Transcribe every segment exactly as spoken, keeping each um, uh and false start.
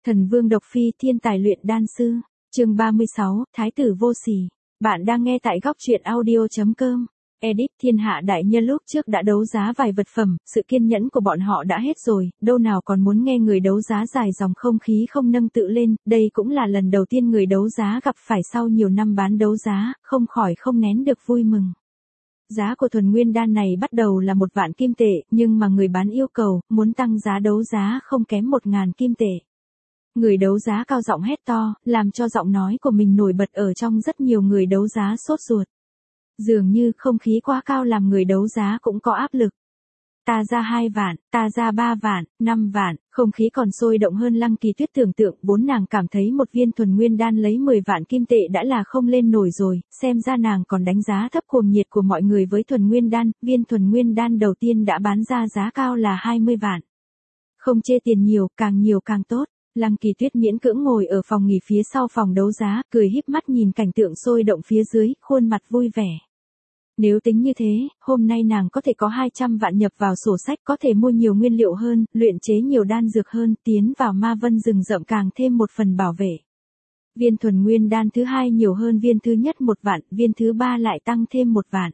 Thần Vương Độc Phi thiên tài luyện đan sư, chương ba mươi sáu, Thái tử vô sỉ. Bạn đang nghe tại góc truyện audio.com. Edit thiên hạ đại nhân lúc trước đã đấu giá vài vật phẩm, sự kiên nhẫn của bọn họ đã hết rồi, đâu nào còn muốn nghe người đấu giá dài dòng không khí không nâng tự lên, đây cũng là lần đầu tiên người đấu giá gặp phải sau nhiều năm bán đấu giá, không khỏi không nén được vui mừng. Giá của thuần nguyên đan này bắt đầu là một vạn kim tệ, nhưng mà người bán yêu cầu, muốn tăng giá đấu giá không kém một ngàn kim tệ. Người đấu giá cao giọng hét to, làm cho giọng nói của mình nổi bật ở trong rất nhiều người đấu giá sốt ruột. Dường như không khí quá cao làm người đấu giá cũng có áp lực. Ta ra hai vạn, ta ra ba vạn, năm vạn, không khí còn sôi động hơn. Lăng Kỳ Tuyết tưởng tượng, vốn nàng cảm thấy một viên thuần nguyên đan lấy mười vạn kim tệ đã là không lên nổi rồi, xem ra nàng còn đánh giá thấp cuồng nhiệt của mọi người với thuần nguyên đan, viên thuần nguyên đan đầu tiên đã bán ra giá cao là hai mươi vạn. Không chê tiền nhiều, càng nhiều càng tốt. Lăng Kỳ Tuyết miễn cưỡng ngồi ở phòng nghỉ phía sau phòng đấu giá, cười híp mắt nhìn cảnh tượng sôi động phía dưới, khuôn mặt vui vẻ. Nếu tính như thế, hôm nay nàng có thể có hai trăm vạn nhập vào sổ sách, có thể mua nhiều nguyên liệu hơn, luyện chế nhiều đan dược hơn, tiến vào ma vân rừng rậm càng thêm một phần bảo vệ. Viên thuần nguyên đan thứ hai nhiều hơn viên thứ nhất một vạn, viên thứ ba lại tăng thêm một vạn.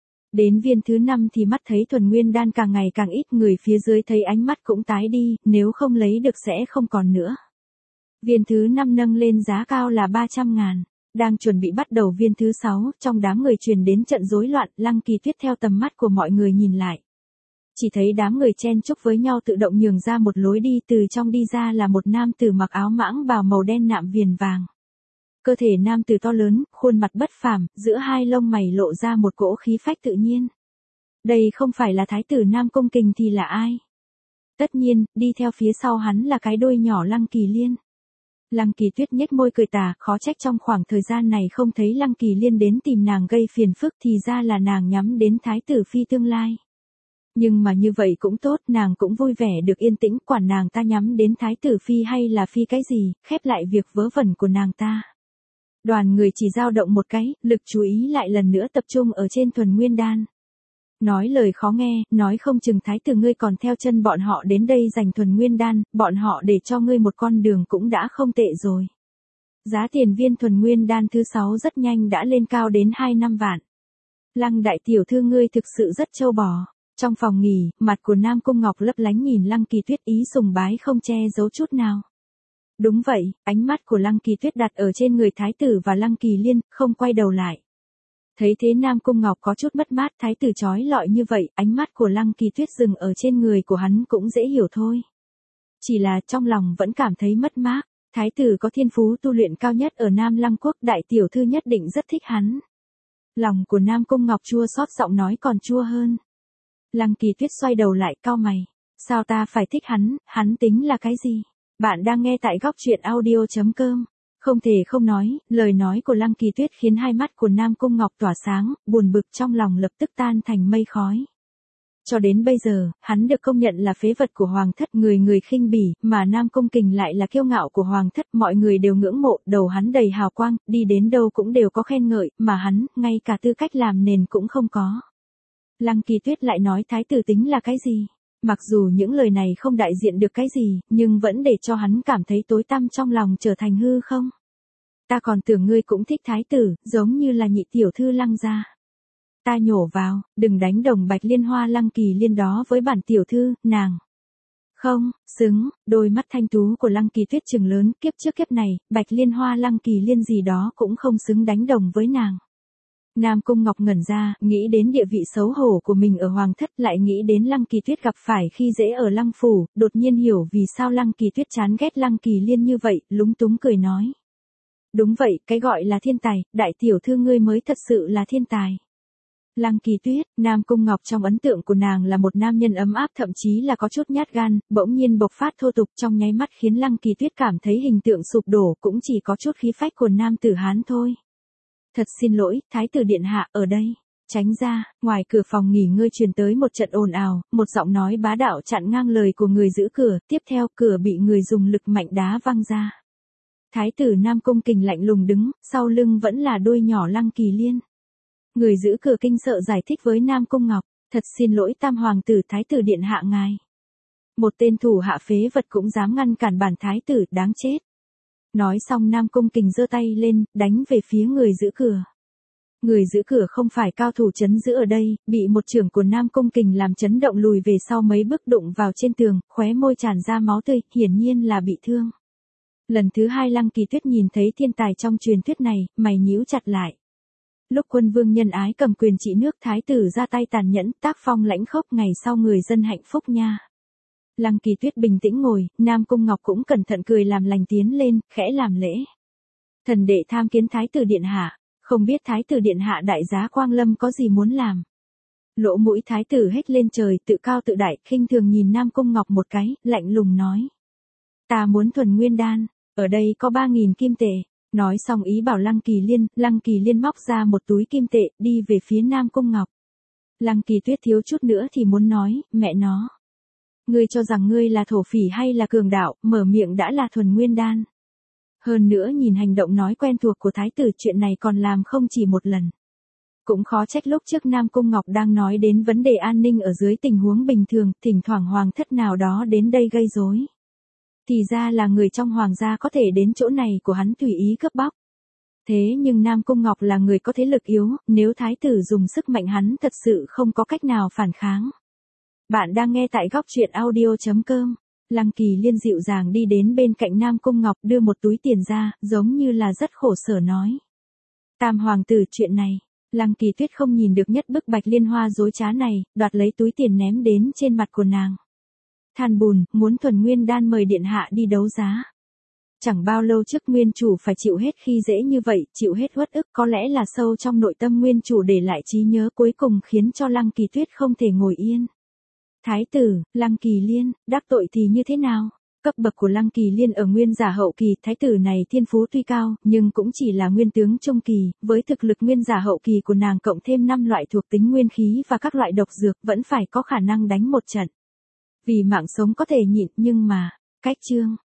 Đến viên thứ năm thì mắt thấy thuần nguyên đan càng ngày càng ít, người phía dưới thấy ánh mắt cũng tái đi, nếu không lấy được sẽ không còn nữa. Viên thứ năm nâng lên giá cao là ba trăm ngàn. Đang chuẩn bị bắt đầu viên thứ sáu, trong đám người truyền đến trận rối loạn, Lăng Kỳ Tuyết theo tầm mắt của mọi người nhìn lại. Chỉ thấy đám người chen chúc với nhau tự động nhường ra một lối đi, từ trong đi ra là một nam tử mặc áo mãng bào màu đen nạm viền vàng. Cơ thể nam tử to lớn, khuôn mặt bất phàm, giữa hai lông mày lộ ra một cỗ khí phách tự nhiên. Đây không phải là thái tử Nam Cung Kình thì là ai? Tất nhiên, đi theo phía sau hắn là cái đôi nhỏ Lăng Kỳ Liên. Lăng Kỳ Tuyết nhếch môi cười tà, khó trách trong khoảng thời gian này không thấy Lăng Kỳ Liên đến tìm nàng gây phiền phức, thì ra là nàng nhắm đến thái tử phi tương lai. Nhưng mà như vậy cũng tốt, nàng cũng vui vẻ được yên tĩnh, quản nàng ta nhắm đến thái tử phi hay là phi cái gì, khép lại việc vớ vẩn của nàng ta. Đoàn người chỉ dao động một cái, lực chú ý lại lần nữa tập trung ở trên thuần nguyên đan. Nói lời khó nghe, nói không chừng thái tử ngươi còn theo chân bọn họ đến đây giành thuần nguyên đan, bọn họ để cho ngươi một con đường cũng đã không tệ rồi. Giá tiền viên thuần nguyên đan thứ sáu rất nhanh đã lên cao đến hai năm vạn. Lăng đại tiểu thư ngươi thực sự rất trâu bò. Trong phòng nghỉ, mặt của Nam Cung Ngọc lấp lánh nhìn Lăng Kỳ Tuyết, ý sùng bái không che giấu chút nào. Đúng vậy, ánh mắt của Lăng Kỳ Tuyết đặt ở trên người thái tử và Lăng Kỳ Liên, không quay đầu lại. Thấy thế Nam Cung Ngọc có chút mất mát, thái tử chói lọi như vậy, ánh mắt của Lăng Kỳ Tuyết dừng ở trên người của hắn cũng dễ hiểu thôi. Chỉ là trong lòng vẫn cảm thấy mất mát, thái tử có thiên phú tu luyện cao nhất ở Nam Lăng Quốc, đại tiểu thư nhất định rất thích hắn. Lòng của Nam Cung Ngọc chua xót, giọng nói còn chua hơn. Lăng Kỳ Tuyết xoay đầu lại, cau mày, sao ta phải thích hắn, hắn tính là cái gì? Bạn đang nghe tại góc truyện audio.com. Không thể không nói, lời nói của Lăng Kỳ Tuyết khiến hai mắt của Nam Cung Ngọc tỏa sáng, buồn bực trong lòng lập tức tan thành mây khói. Cho đến bây giờ, hắn được công nhận là phế vật của hoàng thất, người người khinh bỉ, mà Nam Cung Kình lại là kiêu ngạo của hoàng thất, mọi người đều ngưỡng mộ, đầu hắn đầy hào quang, đi đến đâu cũng đều có khen ngợi, mà hắn, ngay cả tư cách làm nền cũng không có. Lăng Kỳ Tuyết lại nói thái tử tính là cái gì? Mặc dù những lời này không đại diện được cái gì, nhưng vẫn để cho hắn cảm thấy tối tăm trong lòng trở thành hư không. Ta còn tưởng ngươi cũng thích thái tử, giống như là nhị tiểu thư Lăng gia. Ta nhổ vào, đừng đánh đồng Bạch Liên Hoa Lăng Kỳ Liên đó với bản tiểu thư, nàng. Không, xứng, đôi mắt thanh tú của Lăng Kỳ Tuyết trừng lớn, kiếp trước kiếp này, Bạch Liên Hoa Lăng Kỳ Liên gì đó cũng không xứng đánh đồng với nàng. Nam Cung Ngọc ngẩn ra, nghĩ đến địa vị xấu hổ của mình ở hoàng thất, lại nghĩ đến Lăng Kỳ Tuyết gặp phải khi dễ ở Lăng phủ, đột nhiên hiểu vì sao Lăng Kỳ Tuyết chán ghét Lăng Kỳ Liên như vậy, lúng túng cười nói. Đúng vậy, cái gọi là thiên tài, đại tiểu thư ngươi mới thật sự là thiên tài. Lăng Kỳ Tuyết, Nam Cung Ngọc trong ấn tượng của nàng là một nam nhân ấm áp, thậm chí là có chút nhát gan, bỗng nhiên bộc phát thô tục trong nháy mắt khiến Lăng Kỳ Tuyết cảm thấy hình tượng sụp đổ, cũng chỉ có chút khí phách của nam tử Hán thôi. Thật xin lỗi, thái tử điện hạ, ở đây. Tránh ra, ngoài cửa phòng nghỉ ngơi truyền tới một trận ồn ào, một giọng nói bá đạo chặn ngang lời của người giữ cửa, tiếp theo cửa bị người dùng lực mạnh đá văng ra. Thái tử Nam Cung Kình lạnh lùng đứng, sau lưng vẫn là đôi nhỏ Lăng Kỳ Liên. Người giữ cửa kinh sợ giải thích với Nam Cung Ngọc, thật xin lỗi tam hoàng tử, thái tử điện hạ ngài. Một tên thủ hạ phế vật cũng dám ngăn cản bản thái tử, đáng chết. Nói xong Nam Cung Kình giơ tay lên, đánh về phía người giữ cửa. Người giữ cửa không phải cao thủ trấn giữ ở đây, bị một chưởng của Nam Cung Kình làm chấn động lùi về sau mấy bước đụng vào trên tường, khóe môi tràn ra máu tươi, hiển nhiên là bị thương. Lần thứ hai Lăng Kỳ Tuyết nhìn thấy thiên tài trong truyền thuyết này, mày nhíu chặt lại. Lúc quân vương nhân ái cầm quyền trị nước, thái tử ra tay tàn nhẫn, tác phong lãnh khốc, ngày sau người dân hạnh phúc nha. Lăng Kỳ Tuyết bình tĩnh ngồi, Nam Cung Ngọc cũng cẩn thận cười làm lành tiến lên, khẽ làm lễ. Thần đệ tham kiến thái tử điện hạ, không biết thái tử điện hạ đại giá quang lâm có gì muốn làm. Lỗ mũi thái tử hết lên trời, tự cao tự đại, khinh thường nhìn Nam Cung Ngọc một cái, lạnh lùng nói. Ta muốn thuần nguyên đan, ở đây có ba nghìn kim tệ. Nói xong ý bảo Lăng Kỳ Liên, Lăng Kỳ Liên móc ra một túi kim tệ, đi về phía Nam Cung Ngọc. Lăng Kỳ Tuyết thiếu chút nữa thì muốn nói, mẹ nó. Ngươi cho rằng ngươi là thổ phỉ hay là cường đạo, mở miệng đã là thuần nguyên đan. Hơn nữa nhìn hành động nói quen thuộc của thái tử, chuyện này còn làm không chỉ một lần. Cũng khó trách lúc trước Nam Cung Ngọc đang nói đến vấn đề an ninh ở dưới tình huống bình thường, thỉnh thoảng hoàng thất nào đó đến đây gây rối. Thì ra là người trong hoàng gia có thể đến chỗ này của hắn tùy ý cướp bóc. Thế nhưng Nam Cung Ngọc là người có thế lực yếu, nếu thái tử dùng sức mạnh hắn thật sự không có cách nào phản kháng. Bạn đang nghe tại góc truyện audio chấm com. Lăng Kỳ Liên dịu dàng đi đến bên cạnh Nam Cung Ngọc, đưa một túi tiền ra, giống như là rất khổ sở nói. Tam hoàng tử, chuyện này, Lăng Kỳ Tuyết không nhìn được nhất bức Bạch Liên Hoa dối trá này, đoạt lấy túi tiền ném đến trên mặt của nàng. Than bùn, muốn thuần nguyên đan mời điện hạ đi đấu giá. Chẳng bao lâu trước nguyên chủ phải chịu hết khi dễ như vậy, chịu hết uất ức, có lẽ là sâu trong nội tâm nguyên chủ để lại trí nhớ cuối cùng khiến cho Lăng Kỳ Tuyết không thể ngồi yên. Thái tử, Lăng Kỳ Liên, đắc tội thì như thế nào? Cấp bậc của Lăng Kỳ Liên ở nguyên giả hậu kỳ, thái tử này thiên phú tuy cao, nhưng cũng chỉ là nguyên tướng trung kỳ, với thực lực nguyên giả hậu kỳ của nàng cộng thêm năm loại thuộc tính nguyên khí và các loại độc dược, vẫn phải có khả năng đánh một trận. Vì mạng sống có thể nhịn, nhưng mà, cách chương,